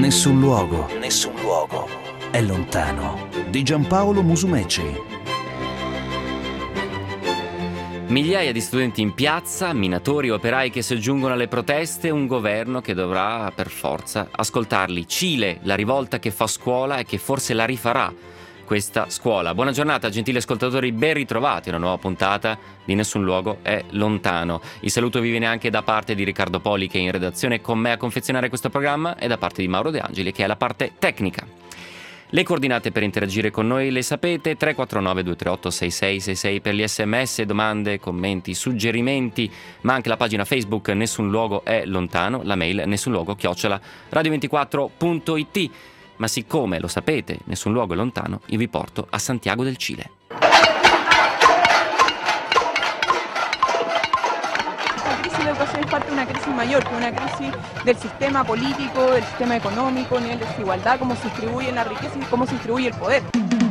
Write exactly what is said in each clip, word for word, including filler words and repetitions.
Nessun luogo, nessun luogo è lontano. Di Giampaolo Musumeci. Migliaia di studenti in piazza, minatori, operai che si aggiungono alle proteste, un governo che dovrà per forza ascoltarli. Cile, la rivolta che fa scuola e che forse la rifarà, questa scuola. Buona giornata, gentili ascoltatori, ben ritrovati a una nuova puntata di Nessun luogo è lontano. Il saluto vi viene anche da parte di Riccardo Poli, che è in redazione con me a confezionare questo programma, e da parte di Mauro De Angeli, che è la parte tecnica. Le coordinate per interagire con noi le sapete: tre quattro nove due tre otto sei sei sei sei per gli sms, domande, commenti, suggerimenti, ma anche la pagina Facebook Nessun luogo è lontano, la mail nessunluogo chiocciola radio ventiquattro punto it. Ma siccome lo sapete, Nessun luogo è lontano, io vi porto a Santiago del Cile. Es parte de una crisis mayor, que una crisis del sistema político, del sistema económico, nivel de desigualdad, cómo se distribuye la riqueza y cómo se distribuye el poder.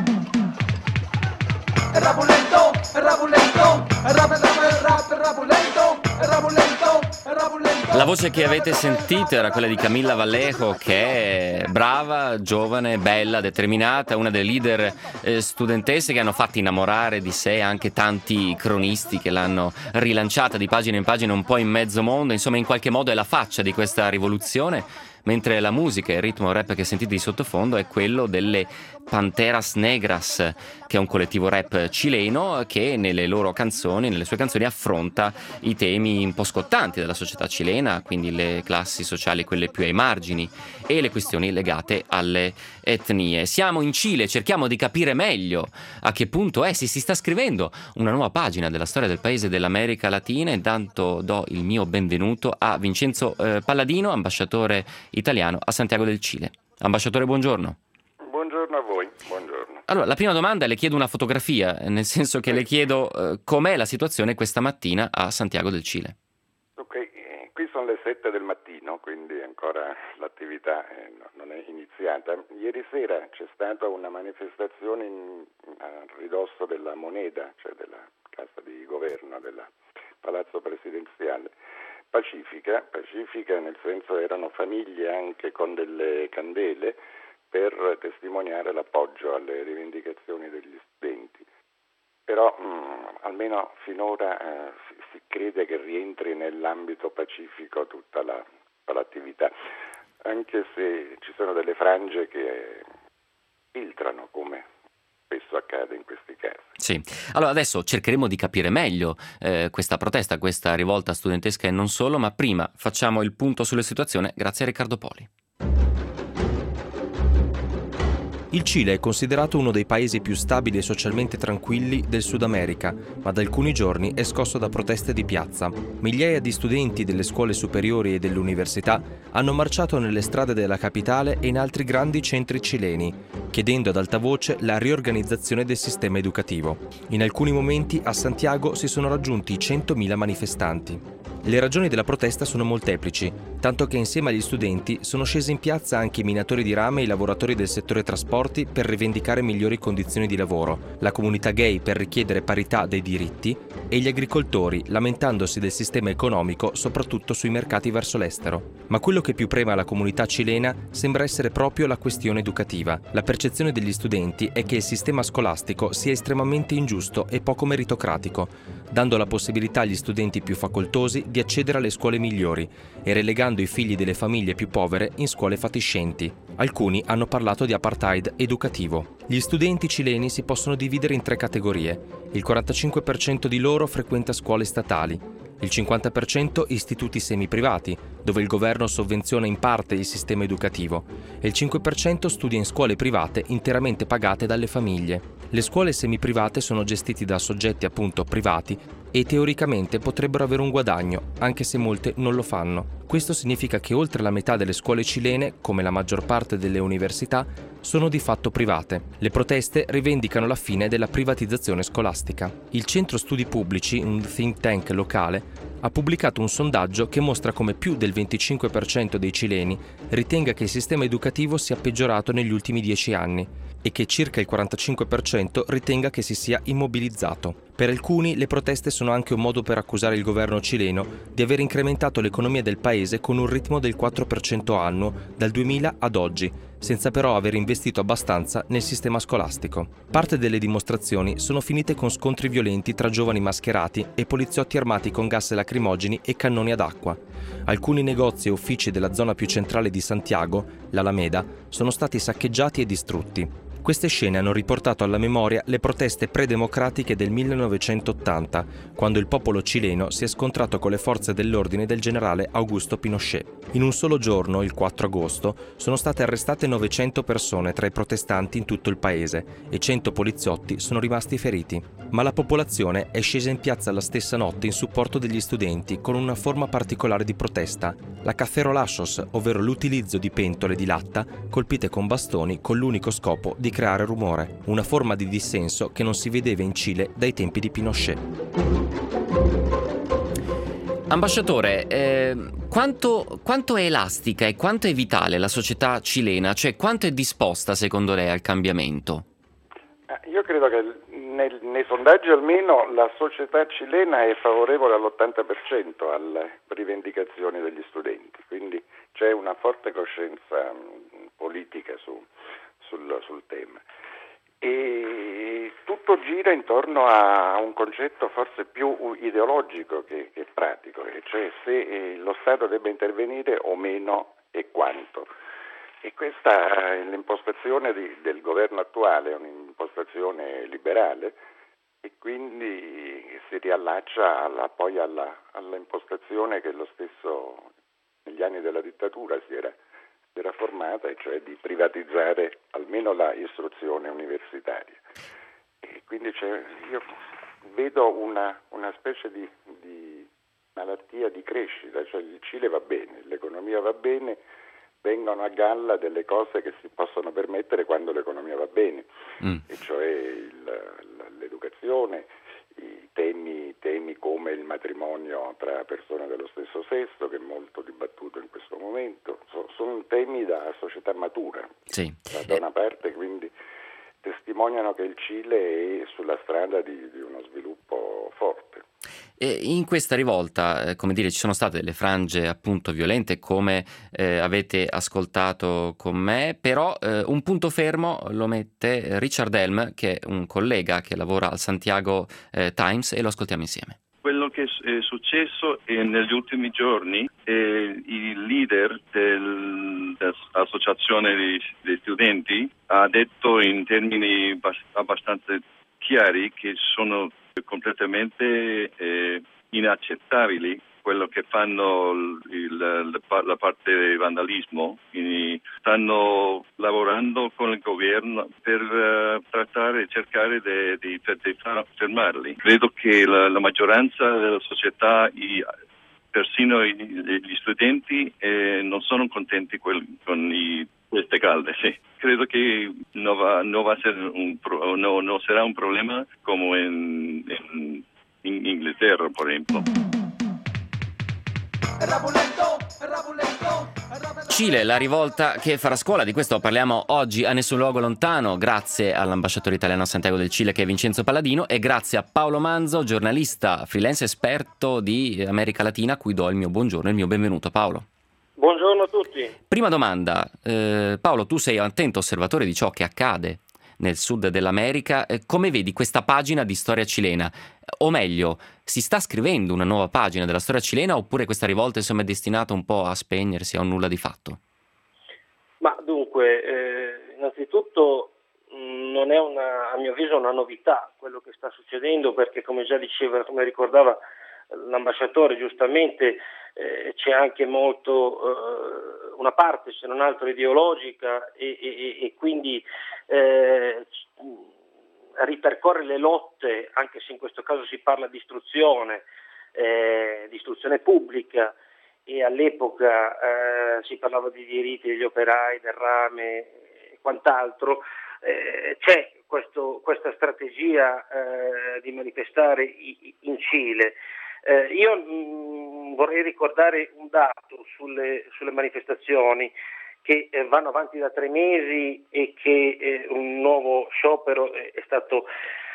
El rap lento, el rap lento, el rap, el rap, el rap, el rap lento, el rap lento, el rap lento. La voce che avete sentito era quella di Camilla Vallejo, che è brava, giovane, bella, determinata, una delle leader eh, studentesse che hanno fatto innamorare di sé anche tanti cronisti che l'hanno rilanciata di pagina in pagina un po' in mezzo mondo. Insomma, in qualche modo è la faccia di questa rivoluzione, mentre la musica e il ritmo rap che sentite di sottofondo è quello delle Panteras Negras, che è un collettivo rap cileno che nelle loro canzoni, nelle sue canzoni affronta i temi un po' scottanti della società cilena, quindi le classi sociali, quelle più ai margini, e le questioni legate alle etnie. Siamo in Cile, cerchiamo di capire meglio a che punto è, si, si sta scrivendo una nuova pagina della storia del paese dell'America Latina. Intanto do il mio benvenuto a Vincenzo eh, Palladino, ambasciatore italiano a Santiago del Cile. Ambasciatore, buongiorno. Buongiorno a voi, buongiorno. Allora, la prima domanda, le chiedo una fotografia, nel senso che le chiedo eh, com'è la situazione questa mattina a Santiago del Cile. Ok, eh, qui sono le sette del mattino, quindi ancora l'attività eh, no, non è iniziata. Ieri sera c'è stata una manifestazione in, a ridosso della Moneda, cioè della casa di governo, del palazzo presidenziale. Pacifica, pacifica nel senso erano famiglie anche con delle candele per testimoniare l'appoggio alle rivendicazioni degli studenti. Però mh, almeno finora eh, si, si crede che rientri nell'ambito pacifico tutta, la, tutta l'attività, anche se ci sono delle frange che filtrano, come spesso accade in questi casi. Sì, allora adesso cercheremo di capire meglio eh, questa protesta, questa rivolta studentesca e non solo, ma prima facciamo il punto sulla situazione grazie a Riccardo Poli. Il Cile è considerato uno dei paesi più stabili e socialmente tranquilli del Sud America, ma da alcuni giorni è scosso da proteste di piazza. Migliaia di studenti delle scuole superiori e dell'università hanno marciato nelle strade della capitale e in altri grandi centri cileni, chiedendo ad alta voce la riorganizzazione del sistema educativo. In alcuni momenti a Santiago si sono raggiunti centomila manifestanti. Le ragioni della protesta sono molteplici, tanto che insieme agli studenti sono scesi in piazza anche i minatori di rame e i lavoratori del settore trasporti per rivendicare migliori condizioni di lavoro, la comunità gay per richiedere parità dei diritti e gli agricoltori lamentandosi del sistema economico soprattutto sui mercati verso l'estero. Ma quello che più prema alla comunità cilena sembra essere proprio la questione educativa. La percezione degli studenti è che il sistema scolastico sia estremamente ingiusto e poco meritocratico, dando la possibilità agli studenti più facoltosi di accedere alle scuole migliori e relegando i figli delle famiglie più povere in scuole fatiscenti. Alcuni hanno parlato di apartheid educativo. Gli studenti cileni si possono dividere in tre categorie. Il quarantacinque per cento di loro frequenta scuole statali, il cinquanta per cento istituti semiprivati, dove il governo sovvenziona in parte il sistema educativo, e il cinque per cento studia in scuole private interamente pagate dalle famiglie. Le scuole semiprivate sono gestite da soggetti appunto privati e teoricamente potrebbero avere un guadagno, anche se molte non lo fanno. Questo significa che oltre la metà delle scuole cilene, come la maggior parte delle università, sono di fatto private. Le proteste rivendicano la fine della privatizzazione scolastica. Il Centro Studi Pubblici, un think tank locale, ha pubblicato un sondaggio che mostra come più del venticinque per cento dei cileni ritenga che il sistema educativo sia peggiorato negli ultimi dieci anni e che circa il quarantacinque per cento ritenga che si sia immobilizzato. Per alcuni le proteste sono anche un modo per accusare il governo cileno di aver incrementato l'economia del paese con un ritmo del quattro per cento annuo dal duemila ad oggi, senza però aver investito abbastanza nel sistema scolastico. Parte delle dimostrazioni sono finite con scontri violenti tra giovani mascherati e poliziotti armati con gas lacrimogeni e cannoni ad acqua. Alcuni negozi e uffici della zona più centrale di Santiago, l'Alameda, sono stati saccheggiati e distrutti. Queste scene hanno riportato alla memoria le proteste predemocratiche del millenovecentottanta, quando il popolo cileno si è scontrato con le forze dell'ordine del generale Augusto Pinochet. In un solo giorno, il quattro agosto, sono state arrestate novecento persone tra i protestanti in tutto il paese e cento poliziotti sono rimasti feriti. Ma la popolazione è scesa in piazza la stessa notte in supporto degli studenti con una forma particolare di protesta, la cacerolazos, ovvero l'utilizzo di pentole di latta colpite con bastoni con l'unico scopo di creare rumore, una forma di dissenso che non si vedeva in Cile dai tempi di Pinochet. Ambasciatore, eh, quanto, quanto è elastica e quanto è vitale la società cilena? Cioè, quanto è disposta, secondo lei, al cambiamento? Io credo che nel, nei sondaggi almeno la società cilena è favorevole all'ottanta per cento alle rivendicazioni degli studenti, quindi c'è una forte coscienza mh, politica su, sul, sul tema. E tutto gira intorno a un concetto forse più ideologico che, che pratico, cioè se lo Stato debba intervenire o meno e quanto. E questa è l'impostazione di, del governo attuale, è un'impostazione liberale e quindi si riallaccia alla, poi alla, alla impostazione che lo stesso negli anni della dittatura si era, si era formata, e cioè di privatizzare almeno la istruzione universitaria. E quindi c'è, io vedo una, una specie di, di malattia di crescita, cioè il Cile va bene, l'economia va bene, vengono a galla delle cose che si possono permettere quando l'economia va bene, mm. e cioè il, l'educazione, i temi, temi come il matrimonio tra persone dello stesso sesso, che è molto dibattuto in questo momento, so, sono temi da società matura, sì. da una parte, quindi testimoniano che il Cile è sulla strada di, di uno sviluppo forte. E in questa rivolta, eh, come dire, ci sono state delle frange appunto violente, come eh, avete ascoltato con me, però eh, un punto fermo lo mette Richard Helm, che è un collega che lavora al Santiago eh, Times, e lo ascoltiamo insieme. Quello che è successo è negli ultimi giorni, eh, il leader del, dell'associazione dei, dei studenti ha detto in termini bas- abbastanza chiari che sono completamente eh, inaccettabili quello che fanno il, la, la parte del vandalismo. Quindi stanno lavorando con il governo per uh, trattare e cercare di, di, di fermarli. Credo che la, la maggioranza della società, i, persino i, gli studenti, eh, non sono contenti quel, con i, queste calde. Sì. Credo che non, va, non, va a essere un pro, no, non sarà un problema come in, in, in Inghilterra, per esempio. Cile, la rivolta che farà scuola, di questo parliamo oggi a Nessun Luogo Lontano, grazie all'ambasciatore italiano a Santiago del Cile, che è Vincenzo Palladino, e grazie a Paolo Manzo, giornalista freelance esperto di America Latina, a cui do il mio buongiorno e il mio benvenuto. Paolo. Buongiorno a tutti. Prima domanda, eh, Paolo, tu sei un attento osservatore di ciò che accade nel sud dell'America, eh, come vedi questa pagina di storia cilena? O meglio, si sta scrivendo una nuova pagina della storia cilena, oppure questa rivolta insomma è destinata un po' a spegnersi, a un nulla di fatto? Ma dunque, eh, innanzitutto mh, non è una, a mio avviso una novità quello che sta succedendo, perché come già diceva, come ricordava l'ambasciatore giustamente, eh, c'è anche molto eh, una parte, se non altro ideologica, e, e, e quindi eh, ripercorre le lotte, anche se in questo caso si parla di istruzione, eh, di istruzione pubblica, e all'epoca eh, si parlava di diritti degli operai, del rame e quant'altro. Eh, c'è questo, questa strategia eh, di manifestare in Cile. Eh, io mh, vorrei ricordare un dato sulle, sulle manifestazioni che eh, vanno avanti da tre mesi e che eh, un nuovo sciopero è, è stato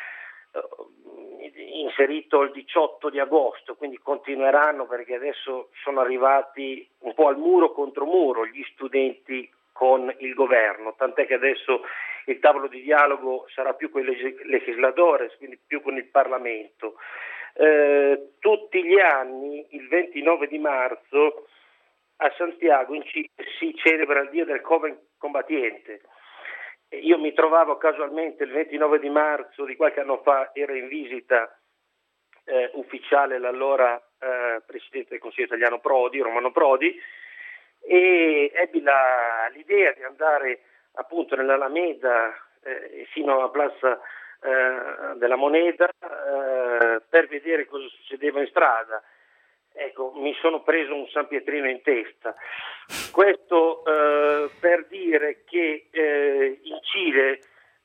inserito il diciotto di agosto, quindi continueranno, perché adesso sono arrivati un po' al muro contro muro gli studenti con il governo, tant'è che adesso il tavolo di dialogo sarà più con i legisladores, quindi più con il Parlamento. Eh, tutti gli anni, il ventinove di marzo, a Santiago in Cile si celebra il Dia del Joven Combatiente. Io mi trovavo casualmente il ventinove di marzo di qualche anno fa, ero in visita eh, ufficiale l'allora eh, Presidente del Consiglio italiano Prodi, Romano Prodi, e ebbi la, l'idea di andare appunto nell'Alameda eh, fino alla Plaza eh, della Moneda eh, per vedere cosa succedeva in strada. Ecco, mi sono preso un San Pietrino in testa. Questo eh, per dire che eh, in Cile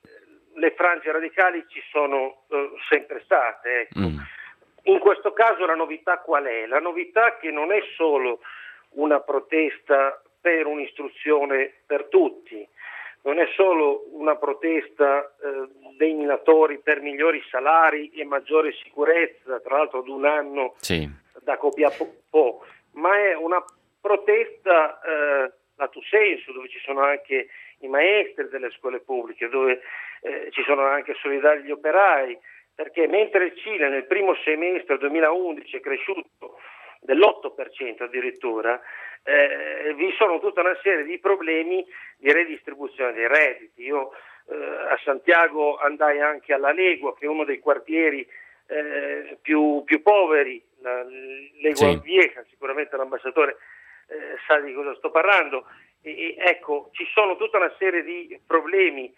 le frange radicali ci sono eh, sempre state. Ecco. Mm. In questo caso la novità qual è? La novità che non è solo una protesta per un'istruzione per tutti, non è solo una protesta eh, dei minatori per migliori salari e maggiore sicurezza, tra l'altro ad un anno sì. da Copiapó, ma è una protesta eh, lato sensu, dove ci sono anche i maestri delle scuole pubbliche, dove eh, ci sono anche solidari gli operai, perché mentre il Cile nel primo semestre duemilaundici è cresciuto dell'otto per cento addirittura, eh, vi sono tutta una serie di problemi di redistribuzione dei redditi. Io eh, a Santiago andai anche alla Legua, che è uno dei quartieri eh, più, più poveri, la Legua sì. Vieja, sicuramente l'ambasciatore eh, sa di cosa sto parlando, e, e ecco, ci sono tutta una serie di problemi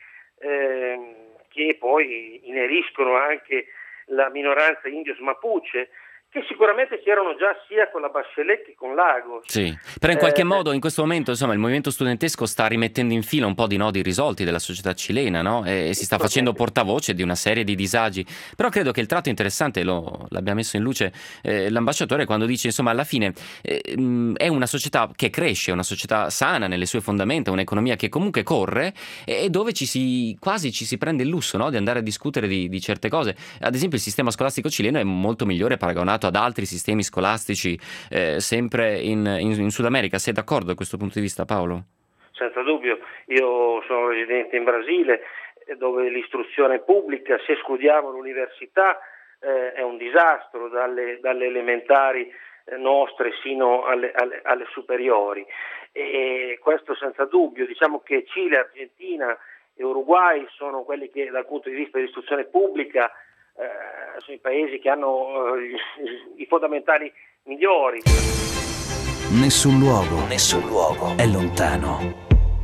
eh, che poi ineriscono anche la minoranza indios mapuche, che sicuramente c'erano già sia con la Bachelet che con Lagos. Sì, però in qualche eh, modo in questo momento insomma il movimento studentesco sta rimettendo in fila un po' di nodi irrisolti della società cilena, no? E, e si sta facendo portavoce di una serie di disagi. Però credo che il tratto interessante, lo l'abbia messo in luce eh, l'ambasciatore quando dice insomma alla fine eh, mh, è una società che cresce, una società sana nelle sue fondamenta, un'economia che comunque corre e, e dove ci si quasi ci si prende il lusso, no? Di andare a discutere di, di certe cose. Ad esempio il sistema scolastico cileno è molto migliore paragonato ad altri sistemi scolastici eh, sempre in, in, in Sud America. Sei d'accordo da questo punto di vista, Paolo? Senza dubbio. Io sono residente in Brasile, dove l'istruzione pubblica, se escludiamo l'università, eh, è un disastro, dalle, dalle elementari eh, nostre sino alle, alle, alle superiori, e questo senza dubbio. Diciamo che Cile, Argentina e Uruguay sono quelli che dal punto di vista dell'istruzione pubblica Eh, sono i paesi che hanno eh, i, i fondamentali migliori. Nessun luogo, nessun luogo è lontano.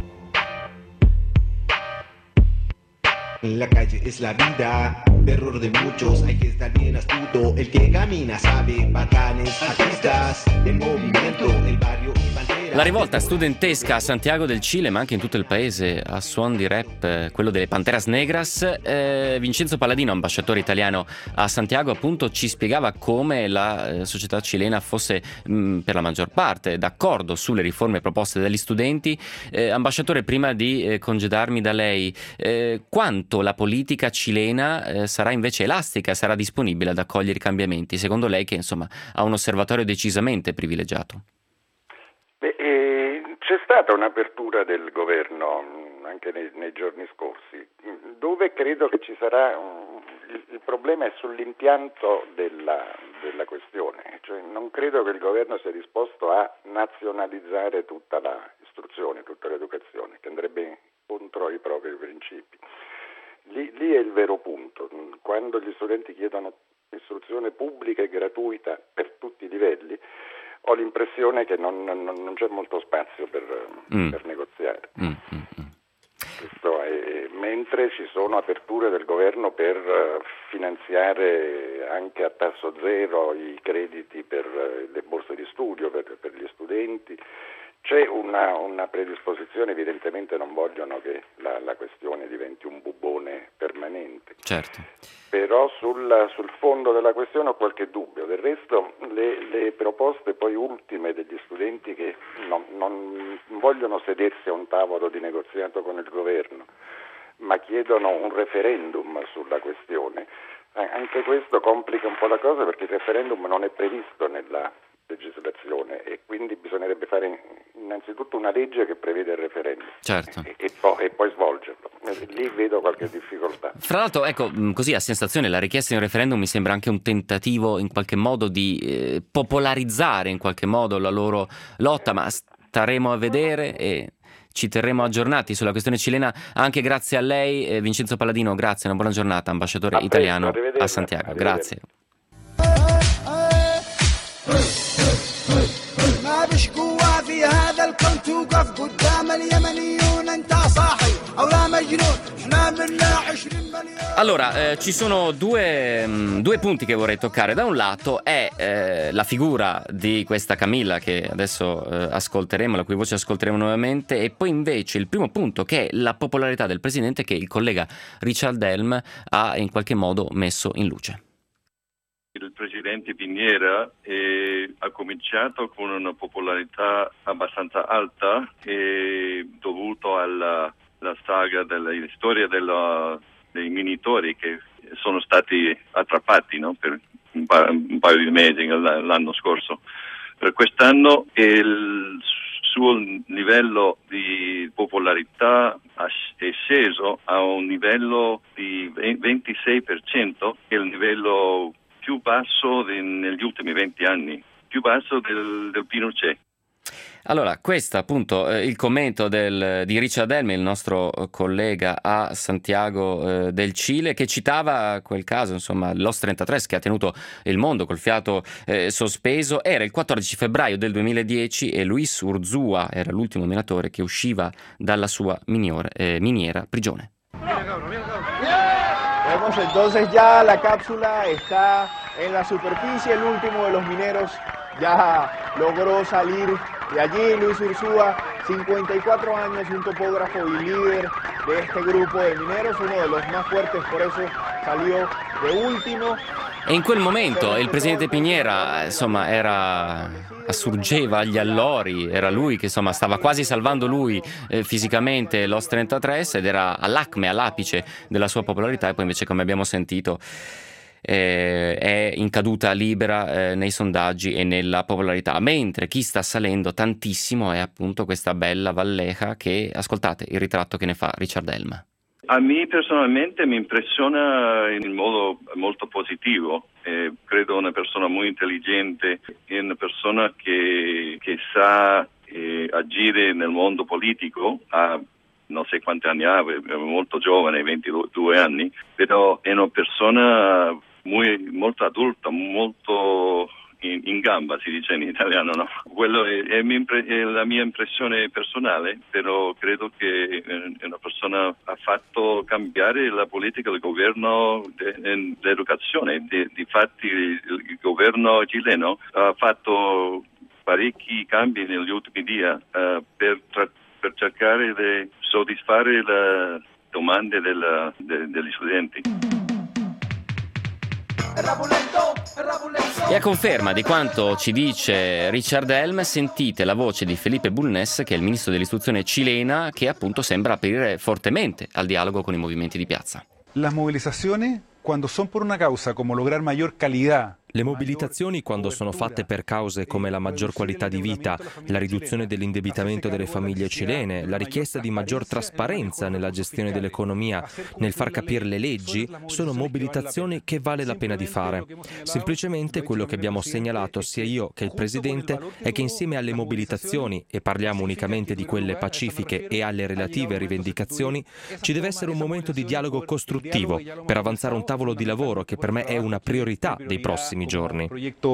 La calle es la vida, terror de muchos, hay que estar bien astuto. El que camina sabe, bacanes, artistas, el movimiento, el barrio y bandera. La rivolta studentesca a Santiago del Cile, ma anche in tutto il paese, a suon di rap, eh, quello delle Panteras Negras. eh, Vincenzo Palladino, ambasciatore italiano a Santiago, appunto ci spiegava come la eh, società cilena fosse mh, per la maggior parte d'accordo sulle riforme proposte dagli studenti. eh, Ambasciatore, prima di eh, congedarmi da lei, eh, quanto la politica cilena eh, sarà invece elastica, sarà disponibile ad accogliere i cambiamenti, secondo lei, che insomma ha un osservatorio decisamente privilegiato? Beh, eh, c'è stata un'apertura del governo mh, anche nei, nei giorni scorsi, dove credo che ci sarà un, il, il problema è sull'impianto della, della questione, cioè non credo che il governo sia disposto a nazionalizzare tutta l'istruzione, tutta l'educazione, che andrebbe contro i propri principi. Lì, lì è il vero punto. Quando gli studenti chiedono istruzione pubblica e gratuita per tutti i livelli, ho l'impressione che non, non, non c'è molto spazio per, mm. per negoziare. Mm, mm, mm. Questo è, mentre ci sono aperture del governo per finanziare anche a tasso zero i crediti per le borse di studio per, per gli studenti. C'è una, una predisposizione, evidentemente non vogliono che la, la questione diventi un bubbone permanente. Certo. Però sul, sul fondo della questione ho qualche dubbio. Del resto le, le proposte poi ultime degli studenti che non, non vogliono sedersi a un tavolo di negoziato con il governo, ma chiedono un referendum sulla questione, Anche questo complica un po' la cosa perché il referendum non è previsto nella legislazione e quindi bisognerebbe fare innanzitutto una legge che prevede il referendum certo. e, e, poi, e poi svolgerlo. Lì vedo qualche difficoltà. Fra l'altro, ecco, così a sensazione la richiesta di un referendum mi sembra anche un tentativo in qualche modo di eh, popolarizzare in qualche modo la loro lotta, ma staremo a vedere e ci terremo aggiornati sulla questione cilena anche grazie a lei, eh, Vincenzo Palladino. Grazie, una buona giornata, ambasciatore A italiano presto, a Santiago. Grazie. ما بش قوة في هذا الكون توقف قدام اليمنيون انت صاحي او لا مجنون احنا منا عشرين مليون. Allora, eh, ci sono due, mh, due punti che vorrei toccare. Da un lato è eh, la figura di questa Camilla che adesso eh, ascolteremo, la cui voce ascolteremo nuovamente, e poi invece il primo punto che è la popolarità del presidente che il collega Richard Helm ha in qualche modo messo in luce. Il presidente Piñera eh, ha cominciato con una popolarità abbastanza alta eh, dovuto alla la saga della storia della, dei minitori che sono stati attrappati, no? Per un, pa- un paio di mesi l'anno scorso. Per quest'anno il suo livello di popolarità è sceso a un livello di ventisei per cento, che è il livello più basso di, negli ultimi venti anni, più basso del, del Pinochet. Allora, questo appunto eh, il commento del, di Richard Helm, il nostro collega a Santiago eh, del Cile, che citava quel caso, insomma, l'O S trentatré che ha tenuto il mondo col fiato eh, sospeso. Era il quattordici febbraio del duemiladieci e Luis Urzúa era l'ultimo minatore che usciva dalla sua miniore, eh, miniera prigione. Vemos entonces ya la cápsula está en la superficie, el último de los mineros ya logró salir de allí. Luis Urzúa, cincuenta y cuatro años, un topógrafo y líder de este grupo de mineros, uno de los más fuertes, por eso salió de último. E in quel momento il presidente Piñera, insomma, era assurgeva agli allori, era lui che insomma stava quasi salvando lui eh, fisicamente l'O S trentatré ed era all'acme, all'apice della sua popolarità, e poi invece, come abbiamo sentito, eh, è in caduta libera eh, nei sondaggi e nella popolarità, mentre chi sta salendo tantissimo è appunto questa bella Valleja che, ascoltate il ritratto che ne fa Richard Helm. A me personalmente mi impressiona in modo molto positivo, eh, credo una persona molto intelligente, una persona che, che sa eh, agire nel mondo politico, ha non so quanti anni ha, è molto giovane, ventidue anni, però è una persona muy, molto adulta, molto in, in gamba, si dice in italiano, no? Quello è, è, è la mia impressione personale, però credo che è una persona ha fatto cambiare la politica del governo dell'educazione. Difatti il, il governo cileno ha fatto parecchi cambi negli ultimi giorni uh, per, tra, per cercare di soddisfare le domande della, de, degli studenti. E a conferma di quanto ci dice Richard Helm, sentite la voce di Felipe Bulnes, che è il ministro dell'istruzione cilena, che appunto sembra aprire fortemente al dialogo con i movimenti di piazza. Las movilizaciones, cuando son por una causa como lograr mayor calidad. Le mobilitazioni, quando sono fatte per cause come la maggior qualità di vita, la riduzione dell'indebitamento delle famiglie cilene, la richiesta di maggior trasparenza nella gestione dell'economia, nel far capire le leggi, sono mobilitazioni che vale la pena di fare. Semplicemente quello che abbiamo segnalato sia io che il Presidente è che insieme alle mobilitazioni, e parliamo unicamente di quelle pacifiche e alle relative rivendicazioni, ci deve essere un momento di dialogo costruttivo per avanzare un tavolo di lavoro che per me è una priorità dei prossimi giorni.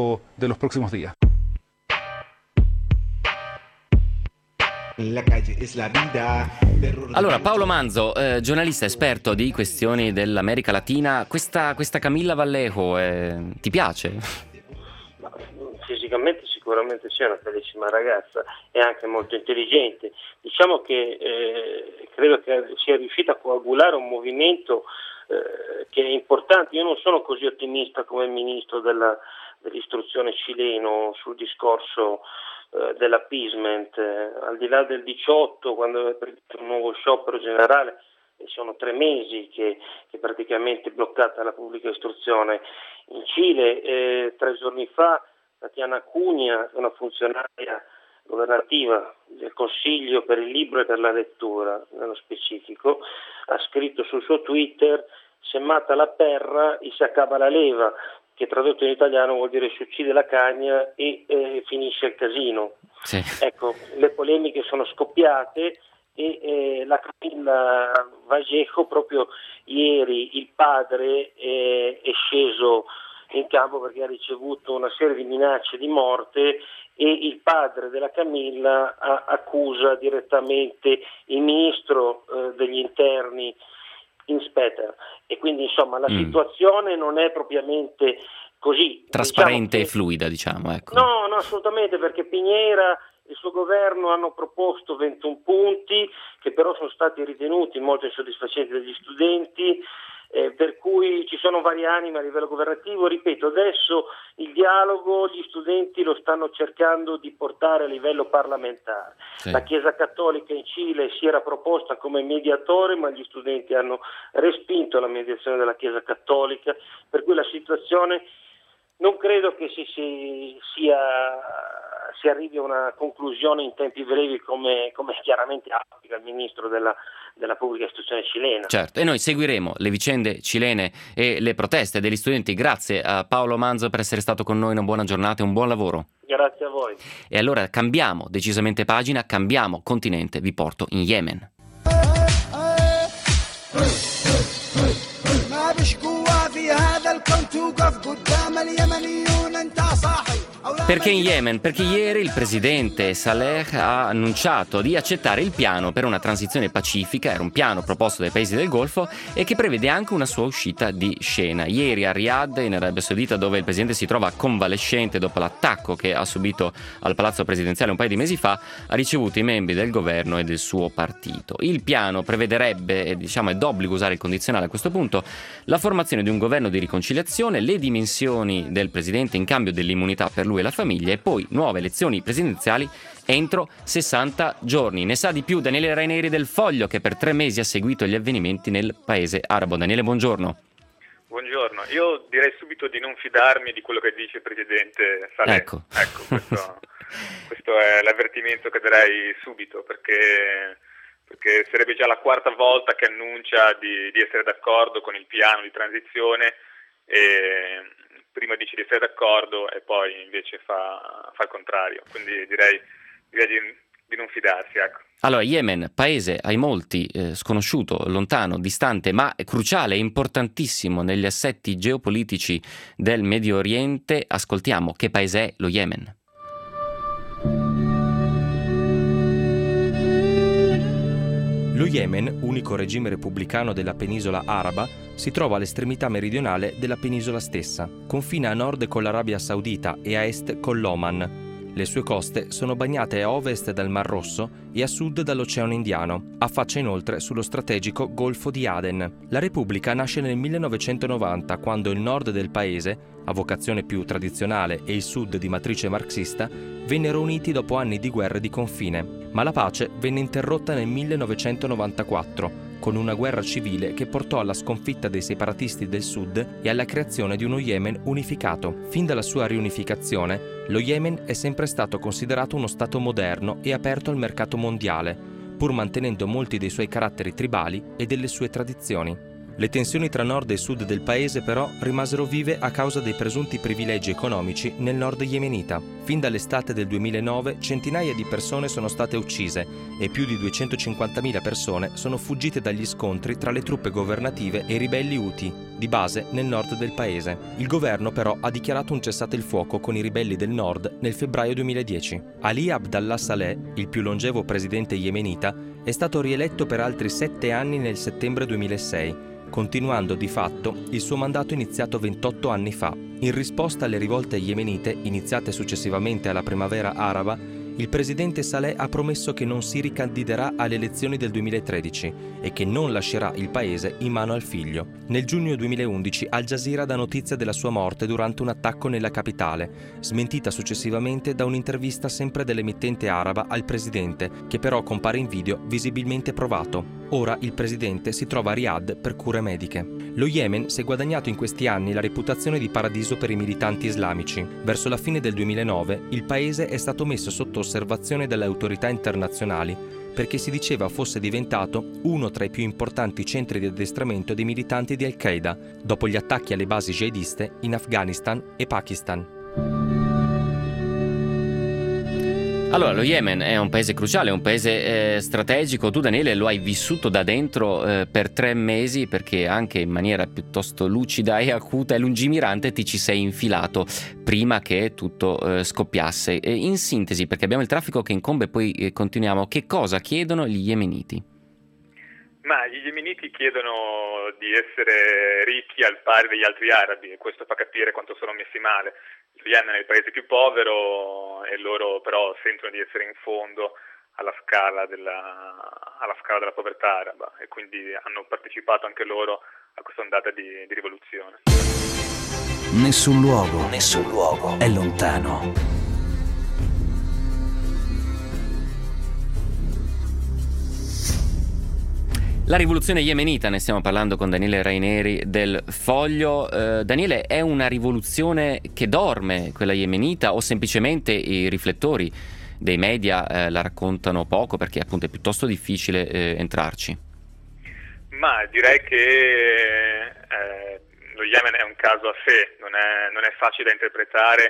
Allora, Paolo Manzo, eh, giornalista esperto di questioni dell'America Latina, questa, questa Camilla Vallejo eh, ti piace? Ma, fisicamente sicuramente sì, è una bellissima ragazza e anche molto intelligente. Diciamo che eh, credo che sia riuscita a coagulare un movimento Eh, che è importante. Io non sono così ottimista come il ministro della, dell'istruzione cileno sul discorso eh, dell'appeasement, eh, al di là del diciotto, quando è previsto un nuovo sciopero generale, sono tre mesi che, che praticamente è bloccata la pubblica istruzione in Cile. Eh, tre giorni fa Tatiana Cunha, una funzionaria governativa del Consiglio per il libro e per la lettura, nello specifico, ha scritto sul suo Twitter: se mata la perra y se acaba la leva, che tradotto in italiano vuol dire si uccide la cagna e eh, finisce il casino. Sì. Ecco, le polemiche sono scoppiate e eh, la Camilla Vallejo, proprio ieri il padre eh, è sceso in campo perché ha ricevuto una serie di minacce di morte e il padre della Camilla a, accusa direttamente il ministro eh, degli interni Inspeter, e quindi insomma la mm. situazione non è propriamente così trasparente diciamo che... e fluida, diciamo, ecco. No, no, assolutamente, perché Piñera e il suo governo hanno proposto ventuno punti che però sono stati ritenuti molto insoddisfacenti dagli studenti, eh, per cui ci sono varie anime a livello governativo. Ripeto, adesso il dialogo gli studenti lo stanno cercando di portare a livello parlamentare. Sì. La Chiesa Cattolica in Cile si era proposta come mediatore, ma gli studenti hanno respinto la mediazione della Chiesa Cattolica, per cui la situazione non credo che si, si, sia, si arrivi a una conclusione in tempi brevi come, come chiaramente auspica il ministro della, della pubblica istruzione cilena. Certo, e noi seguiremo le vicende cilene e le proteste degli studenti. Grazie a Paolo Manzo per essere stato con noi, una buona giornata e un buon lavoro. Grazie a voi. E allora cambiamo decisamente pagina, cambiamo continente, vi porto in Yemen. Perché in Yemen? Perché ieri il presidente Saleh ha annunciato di accettare il piano per una transizione pacifica. Era un piano proposto dai paesi del Golfo e che prevede anche una sua uscita di scena. Ieri a Riyadh, in Arabia Saudita, dove il presidente si trova convalescente dopo l'attacco che ha subito al palazzo presidenziale un paio di mesi fa, ha ricevuto i membri del governo e del suo partito. Il piano prevederebbe, diciamo è d'obbligo usare il condizionale a questo punto, la formazione di un governo di riconciliazione, le dimensioni del presidente in cambio dell'immunità per lui e la famiglia e poi nuove elezioni presidenziali entro sessanta giorni. Ne sa di più Daniele Raineri del Foglio, che per tre mesi ha seguito gli avvenimenti nel paese arabo. Daniele, buongiorno. Buongiorno, io direi subito di non fidarmi di quello che dice il presidente Saleh. Ecco, ecco questo, questo è l'avvertimento che darei subito, perché, perché sarebbe già la quarta volta che annuncia di, di essere d'accordo con il piano di transizione e prima dice di essere d'accordo e poi invece fa, fa il contrario, quindi direi, direi di, di non fidarsi, ecco. Allora, Yemen, paese ai molti eh, sconosciuto, lontano, distante, ma cruciale e importantissimo negli assetti geopolitici del Medio Oriente. Ascoltiamo che paese è lo Yemen. Lo Yemen, unico regime repubblicano della penisola araba, si trova all'estremità meridionale della penisola stessa. Confina a nord con l'Arabia Saudita e a est con l'Oman. Le sue coste sono bagnate a ovest dal Mar Rosso e a sud dall'Oceano Indiano. Affaccia inoltre sullo strategico Golfo di Aden. La Repubblica nasce nel millenovecentonovanta, quando il nord del paese, a vocazione più tradizionale, e il sud di matrice marxista vennero uniti dopo anni di guerre di confine. Ma la pace venne interrotta nel millenovecentonovantaquattro, con una guerra civile che portò alla sconfitta dei separatisti del sud e alla creazione di uno Yemen unificato. Fin dalla sua riunificazione, lo Yemen è sempre stato considerato uno stato moderno e aperto al mercato mondiale, pur mantenendo molti dei suoi caratteri tribali e delle sue tradizioni. Le tensioni tra nord e sud del paese però rimasero vive a causa dei presunti privilegi economici nel nord yemenita. Fin dall'estate del duemilanove centinaia di persone sono state uccise e più di duecentocinquantamila persone sono fuggite dagli scontri tra le truppe governative e i ribelli Houthi, di base nel nord del paese. Il governo però ha dichiarato un cessate il fuoco con i ribelli del nord nel febbraio duemiladieci. Ali Abdallah Saleh, il più longevo presidente yemenita, è stato rieletto per altri sette anni nel settembre duemilasei, continuando di fatto il suo mandato iniziato ventotto anni fa. In risposta alle rivolte yemenite iniziate successivamente alla primavera araba, il presidente Saleh ha promesso che non si ricandiderà alle elezioni del duemilatredici e che non lascerà il paese in mano al figlio. Nel giugno duemilaundici Al Jazeera dà notizia della sua morte durante un attacco nella capitale, smentita successivamente da un'intervista sempre dell'emittente araba al presidente, che però compare in video visibilmente provato. Ora il presidente si trova a Riyadh per cure mediche. Lo Yemen si è guadagnato in questi anni la reputazione di paradiso per i militanti islamici. Verso la fine del duemilanove il paese è stato messo sotto osservazione dalle autorità internazionali perché si diceva fosse diventato uno tra i più importanti centri di addestramento dei militanti di Al-Qaeda, dopo gli attacchi alle basi jihadiste in Afghanistan e Pakistan. Allora, lo Yemen è un paese cruciale, è un paese eh, strategico. Tu, Daniele, lo hai vissuto da dentro eh, per tre mesi perché anche in maniera piuttosto lucida e acuta e lungimirante ti ci sei infilato prima che tutto eh, scoppiasse. E in sintesi, perché abbiamo il traffico che incombe e poi eh, continuiamo, che cosa chiedono gli yemeniti? Ma gli yemeniti chiedono di essere ricchi al pari degli altri arabi e questo fa capire quanto sono messi male. Lo Yemen è il paese più povero e loro però sentono di essere in fondo alla scala della, alla scala della povertà araba e quindi hanno partecipato anche loro a questa ondata di, di rivoluzione. Nessun luogo, nessun luogo è lontano. La rivoluzione yemenita, ne stiamo parlando con Daniele Raineri del Foglio. Eh, Daniele, è una rivoluzione che dorme, quella yemenita, o semplicemente i riflettori dei media eh, la raccontano poco perché appunto è piuttosto difficile eh, entrarci? Ma direi che eh, lo Yemen è un caso a sé, non è, non è facile da interpretare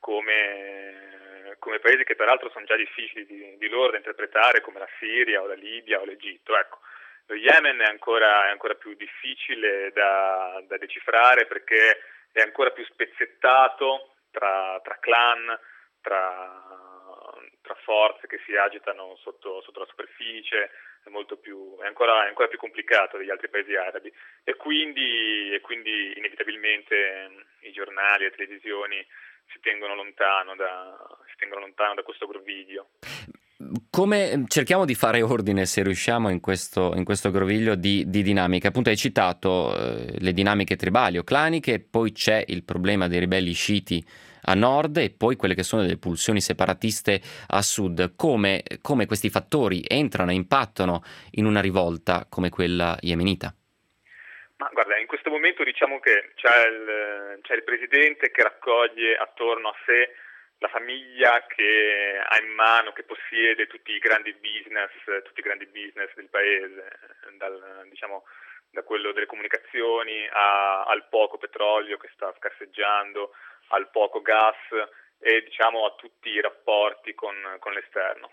come, come paesi che peraltro sono già difficili di, di loro da interpretare, come la Siria o la Libia o l'Egitto. Ecco. Lo Yemen è ancora, è ancora più difficile da, da decifrare perché è ancora più spezzettato tra, tra clan, tra, tra forze che si agitano sotto, sotto la superficie, è, molto più, è, ancora, è ancora più complicato degli altri paesi arabi e quindi, e quindi inevitabilmente i giornali e le televisioni si tengono lontano da, si tengono lontano da questo groviglio. Come cerchiamo di fare ordine, se riusciamo, in questo, in questo groviglio di, di dinamiche? Appunto hai citato eh, le dinamiche tribali o claniche, poi c'è il problema dei ribelli sciiti a nord e poi quelle che sono delle pulsioni separatiste a sud. Come, come questi fattori entrano e impattano in una rivolta come quella yemenita? Ma guarda, in questo momento diciamo che c'è il, c'è il presidente che raccoglie attorno a sé la famiglia che ha in mano, che possiede tutti i grandi business, tutti i grandi business del paese, dal, diciamo, da quello delle comunicazioni a, al poco petrolio che sta scarseggiando, al poco gas e diciamo a tutti i rapporti con, con l'esterno.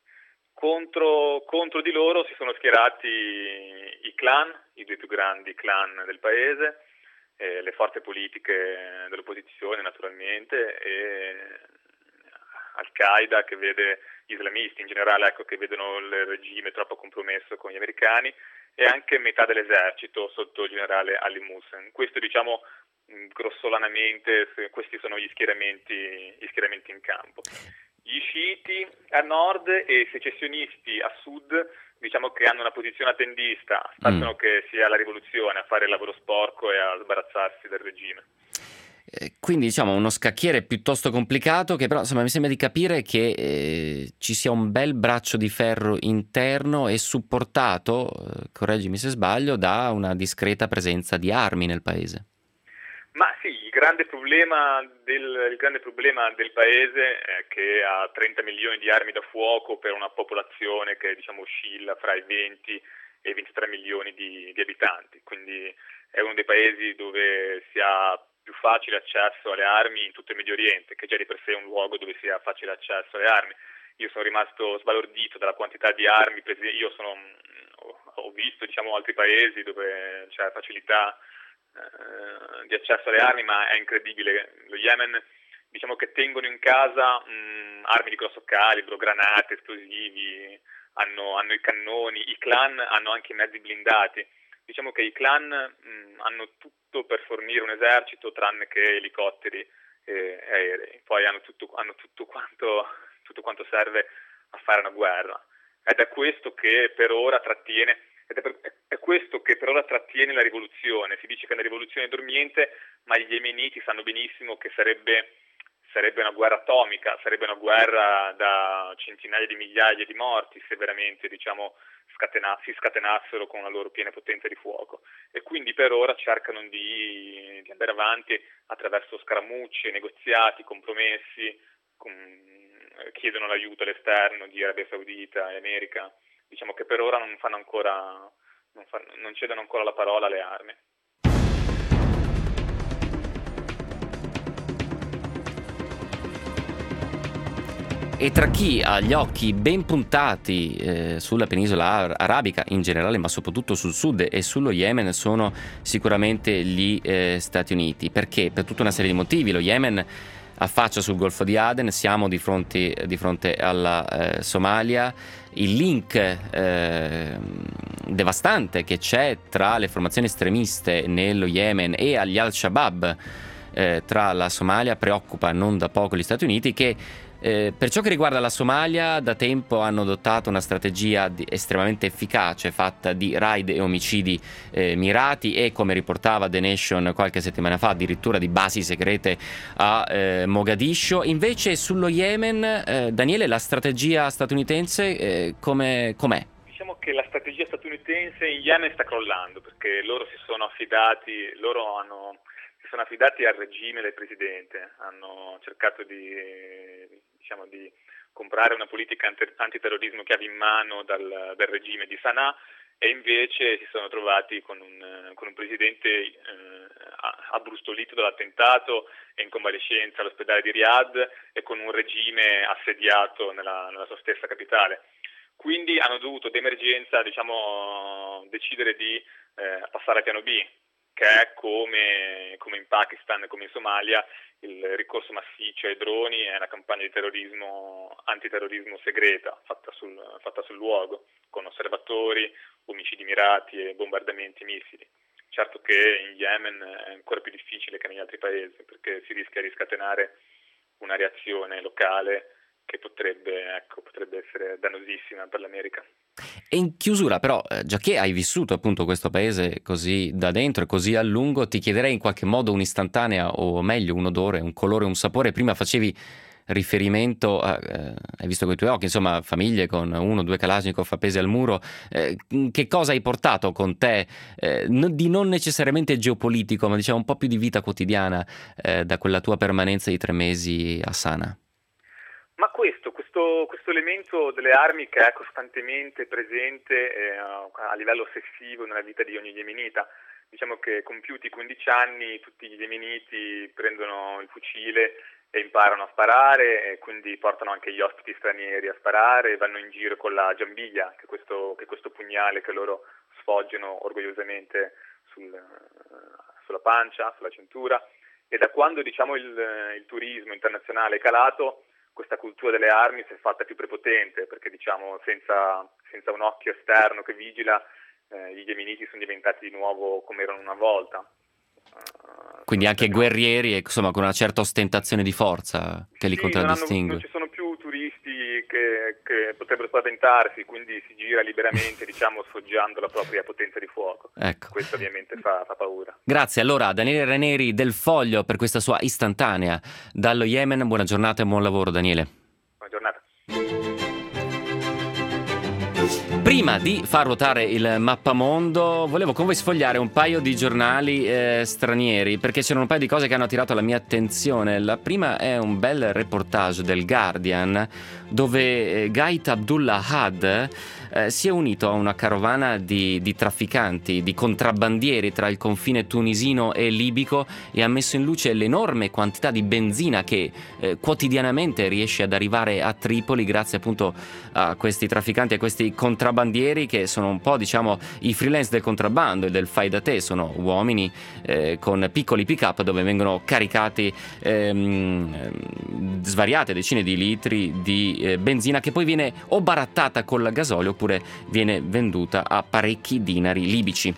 Contro, contro di loro si sono schierati i clan, i due più grandi clan del paese, eh, le forze politiche dell'opposizione naturalmente e Al-Qaeda che vede gli islamisti in generale, ecco, che vedono il regime troppo compromesso con gli americani e anche metà dell'esercito sotto il generale Ali Musen. Questo diciamo grossolanamente, questi sono gli schieramenti, gli schieramenti in campo. Gli sciiti a nord e i secessionisti a sud diciamo che hanno una posizione attendista, aspettano mm. che sia la rivoluzione a fare il lavoro sporco e a sbarazzarsi del regime. Quindi diciamo uno scacchiere piuttosto complicato che però insomma mi sembra di capire che eh, ci sia un bel braccio di ferro interno e supportato, eh, correggimi se sbaglio, da una discreta presenza di armi nel paese. Ma sì, il grande problema del, il grande problema del paese è che ha trenta milioni di armi da fuoco per una popolazione che diciamo oscilla fra i venti e i ventitré milioni di, di abitanti, quindi è uno dei paesi dove si ha più facile accesso alle armi in tutto il Medio Oriente, che già di per sé è un luogo dove si ha facile accesso alle armi. Io sono rimasto sbalordito dalla quantità di armi prese. Io sono, ho visto diciamo altri paesi dove c'è facilità eh, di accesso alle armi, ma è incredibile. Lo Yemen diciamo che tengono in casa mh, armi di grosso calibro, granate, esplosivi, hanno, hanno i cannoni, i clan hanno anche i mezzi blindati. Diciamo che i clan mh, hanno tutto per fornire un esercito tranne che elicotteri e aerei, poi hanno tutto, hanno tutto quanto, tutto quanto serve a fare una guerra. Ed è questo che per ora trattiene, ed è, per, è questo che per ora trattiene la rivoluzione. Si dice che è una rivoluzione dormiente, ma gli yemeniti sanno benissimo che sarebbe, sarebbe una guerra atomica, sarebbe una guerra da centinaia di migliaia di morti se veramente, diciamo, scatena- si scatenassero con la loro piena potenza di fuoco. E quindi per ora cercano di, di andare avanti attraverso scaramucce, negoziati, compromessi, con, chiedono l'aiuto all'esterno di Arabia Saudita e America. Diciamo che per ora non fanno ancora, non, fanno, non cedono ancora la parola alle armi. E tra chi ha gli occhi ben puntati eh, sulla penisola arabica in generale, ma soprattutto sul sud e sullo Yemen, sono sicuramente gli eh, Stati Uniti. Perché? Per tutta una serie di motivi. Lo Yemen affaccia sul Golfo di Aden, siamo di fronte, di fronte alla eh, Somalia. Il link eh, devastante che c'è tra le formazioni estremiste nello Yemen e agli al-Shabaab eh, tra la Somalia preoccupa non da poco gli Stati Uniti, che Eh, per ciò che riguarda la Somalia, da tempo hanno adottato una strategia di, estremamente efficace, fatta di raid e omicidi eh, mirati e, come riportava The Nation qualche settimana fa, addirittura di basi segrete a eh, Mogadiscio. Invece sullo Yemen, eh, Daniele, la strategia statunitense eh, come, com'è? Diciamo che la strategia statunitense in Yemen sta crollando, perché loro si sono affidati, loro hanno... si sono affidati al regime del presidente, hanno cercato di, diciamo, di comprare una politica antiterrorismo chiave in mano dal, dal regime di Sana'a, e invece si sono trovati con un, con un presidente eh, abbrustolito dall'attentato e in convalescenza all'ospedale di Riyadh, e con un regime assediato nella, nella sua stessa capitale. Quindi hanno dovuto d'emergenza, diciamo, decidere di eh, passare al piano B, che è come, come in Pakistan e come in Somalia il ricorso massiccio ai droni e una campagna di terrorismo, antiterrorismo segreta fatta sul, fatta sul luogo, con osservatori, omicidi mirati e bombardamenti missili. Certo che in Yemen è ancora più difficile che negli altri paesi, perché si rischia di scatenare una reazione locale che potrebbe, ecco, potrebbe essere dannosissima per l'America. E in chiusura però, eh, già che hai vissuto appunto questo paese così da dentro e così a lungo, ti chiederei in qualche modo un'istantanea, o meglio un odore, un colore, un sapore. Prima facevi riferimento a, eh, hai visto con i tuoi occhi, insomma, famiglie con uno o due Kalashnikov appesi al muro. Eh, che cosa hai portato con te, eh, n- di non necessariamente geopolitico, ma diciamo un po' più di vita quotidiana, eh, da quella tua permanenza di tre mesi a Sana'a? Ma questo, questo, questo elemento delle armi che è costantemente presente eh, a livello ossessivo nella vita di ogni yemenita. Diciamo che compiuti quindici anni tutti gli yemeniti prendono il fucile e imparano a sparare, e quindi portano anche gli ospiti stranieri a sparare, e vanno in giro con la giambiglia, che è questo, che è questo pugnale che loro sfoggiano orgogliosamente sul, sulla pancia, sulla cintura. E da quando, diciamo, il, il turismo internazionale è calato, questa cultura delle armi si è fatta più prepotente, perché, diciamo, senza, senza un occhio esterno che vigila, eh, gli yemeniti sono diventati di nuovo come erano una volta. Uh, Quindi anche guerrieri, insomma, con una certa ostentazione di forza che li sì, contraddistingue. Non, hanno, non ci sono più turisti che, che potrebbero spaventarsi, quindi si gira liberamente, diciamo, sfoggiando la propria potenza di fuoco. Ecco. Questo ovviamente fa, fa paura. Grazie allora a Daniele Ranieri del Foglio per questa sua istantanea dallo Yemen. Buona giornata e buon lavoro, Daniele. Buona giornata. Prima di far ruotare il mappamondo, volevo con voi sfogliare un paio di giornali eh, stranieri, perché c'erano un paio di cose che hanno attirato la mia attenzione. La prima è un bel reportage del Guardian, dove eh, Gait Abdullah Had eh, si è unito a una carovana di, di trafficanti, di contrabbandieri tra il confine tunisino e libico, e ha messo in luce l'enorme quantità di benzina che eh, quotidianamente riesce ad arrivare a Tripoli grazie appunto a questi trafficanti, a questi contrabbandieri che sono un po', diciamo, i freelance del contrabbando e del fai da te. Sono uomini eh, con piccoli pick-up dove vengono caricati ehm, svariate decine di litri di eh, benzina, che poi viene o barattata col gasolio oppure viene venduta a parecchi dinari libici.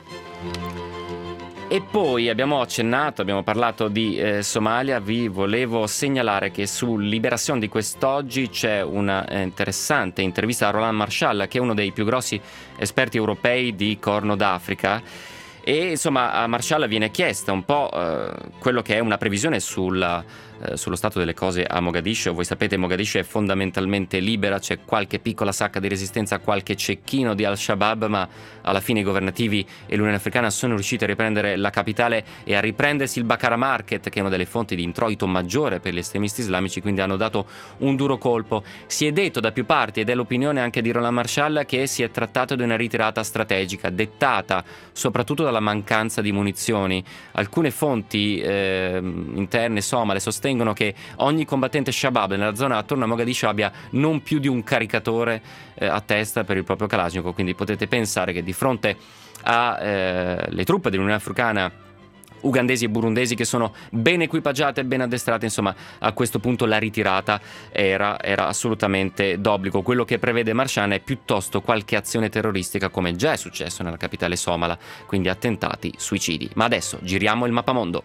E poi abbiamo accennato, abbiamo parlato di eh, Somalia. Vi volevo segnalare che su Libération di quest'oggi c'è una eh, interessante intervista a Roland Marshall, che è uno dei più grossi esperti europei di Corno d'Africa. E insomma a Marshall viene chiesta un po' eh, quello che è una previsione sulla eh, sullo stato delle cose a Mogadiscio. Voi sapete, Mogadiscio è fondamentalmente libera, c'è qualche piccola sacca di resistenza, qualche cecchino di Al-Shabaab, ma alla fine i governativi e l'Unione Africana sono riusciti a riprendere la capitale e a riprendersi il Bakara Market, che è una delle fonti di introito maggiore per gli estremisti islamici, quindi hanno dato un duro colpo. Si è detto da più parti, ed è l'opinione anche di Roland Marshall, che si è trattato di una ritirata strategica dettata soprattutto dalla mancanza di munizioni. Alcune fonti eh, interne somale sostengono che ogni combattente Shabab nella zona attorno a Mogadiscio abbia non più di un caricatore eh, a testa per il proprio Kalashnikov, quindi potete pensare che di fronte alle eh, truppe dell'Unione Africana, ugandesi e burundesi, che sono ben equipaggiate e ben addestrate, insomma a questo punto la ritirata era, era assolutamente d'obbligo. Quello che prevede Marshall è piuttosto qualche azione terroristica, come già è successo nella capitale somala, quindi attentati, suicidi. Ma adesso giriamo il mappamondo.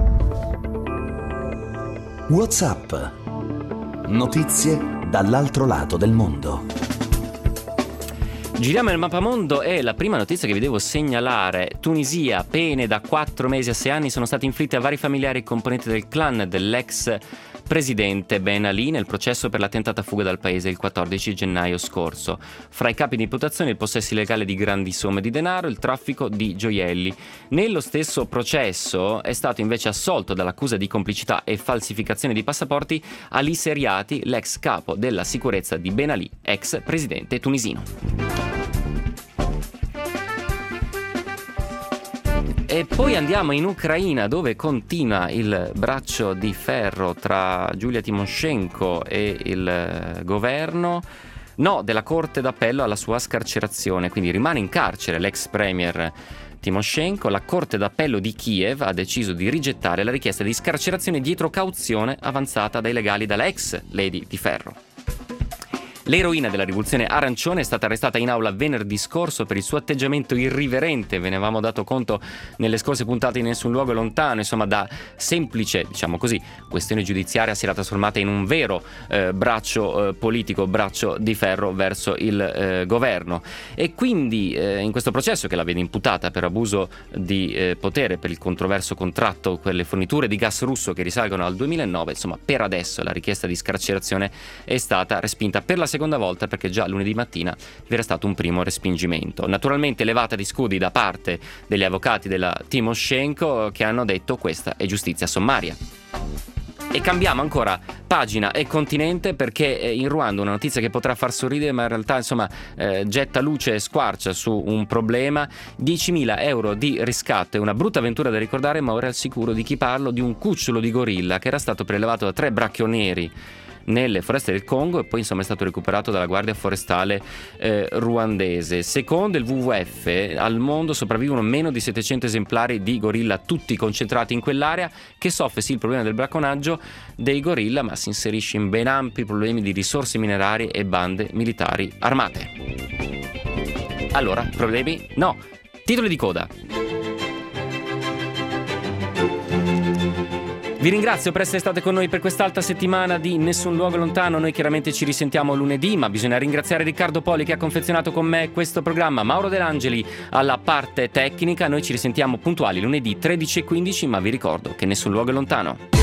WhatsApp. Notizie dall'altro lato del mondo. Giriamo il mappamondo e la prima notizia che vi devo segnalare: Tunisia, pene da quattro mesi a sei anni sono state inflitte a vari familiari e componenti del clan dell'ex presidente Ben Ali nel processo per la tentata fuga dal paese il quattordici gennaio scorso. Fra i capi di imputazione il possesso illegale di grandi somme di denaro e il traffico di gioielli. Nello stesso processo è stato invece assolto dall'accusa di complicità e falsificazione di passaporti Ali Seriati, l'ex capo della sicurezza di Ben Ali, ex presidente tunisino. E poi andiamo in Ucraina, dove continua il braccio di ferro tra Giulia Timoshenko e il governo. No della Corte d'Appello alla sua scarcerazione, quindi rimane in carcere l'ex premier Timoshenko. La Corte d'Appello di Kiev ha deciso di rigettare la richiesta di scarcerazione dietro cauzione avanzata dai legali dalla ex Lady di Ferro. L'eroina della rivoluzione arancione è stata arrestata in aula venerdì scorso per il suo atteggiamento irriverente. Ve ne avevamo dato conto nelle scorse puntate di Nessun Luogo Lontano. Insomma, da semplice, diciamo così, questione giudiziaria si era trasformata in un vero eh, braccio eh, politico, braccio di ferro verso il eh, governo. E quindi eh, in questo processo, che la vede imputata per abuso di eh, potere per il controverso contratto per le forniture di gas russo che risalgono al duemilanove, insomma, per adesso la richiesta di scarcerazione è stata respinta per la seconda volta, perché già lunedì mattina vi era stato un primo respingimento. Naturalmente levata di scudi da parte degli avvocati della Timoshenko, che hanno detto questa è giustizia sommaria. E cambiamo ancora pagina e continente, perché in Ruanda una notizia che potrà far sorridere, ma in realtà insomma eh, getta luce e squarcia su un problema. diecimila euro di riscatto, è una brutta avventura da ricordare, ma ora è al sicuro di chi parlo di un cucciolo di gorilla che era stato prelevato da tre bracchionieri nelle foreste del Congo e poi insomma è stato recuperato dalla Guardia Forestale eh, ruandese. Secondo il W W F al mondo sopravvivono meno di settecento esemplari di gorilla, tutti concentrati in quell'area che soffre sì il problema del bracconaggio dei gorilla, ma si inserisce in ben ampi problemi di risorse minerarie e bande militari armate. Allora, problemi? No. Titoli di coda. Vi ringrazio per essere state con noi per quest'altra settimana di Nessun Luogo Lontano. Noi chiaramente ci risentiamo lunedì, ma bisogna ringraziare Riccardo Poli che ha confezionato con me questo programma, Mauro De Angeli alla parte tecnica. Noi ci risentiamo puntuali lunedì tredici e quindici, ma vi ricordo che Nessun Luogo Lontano.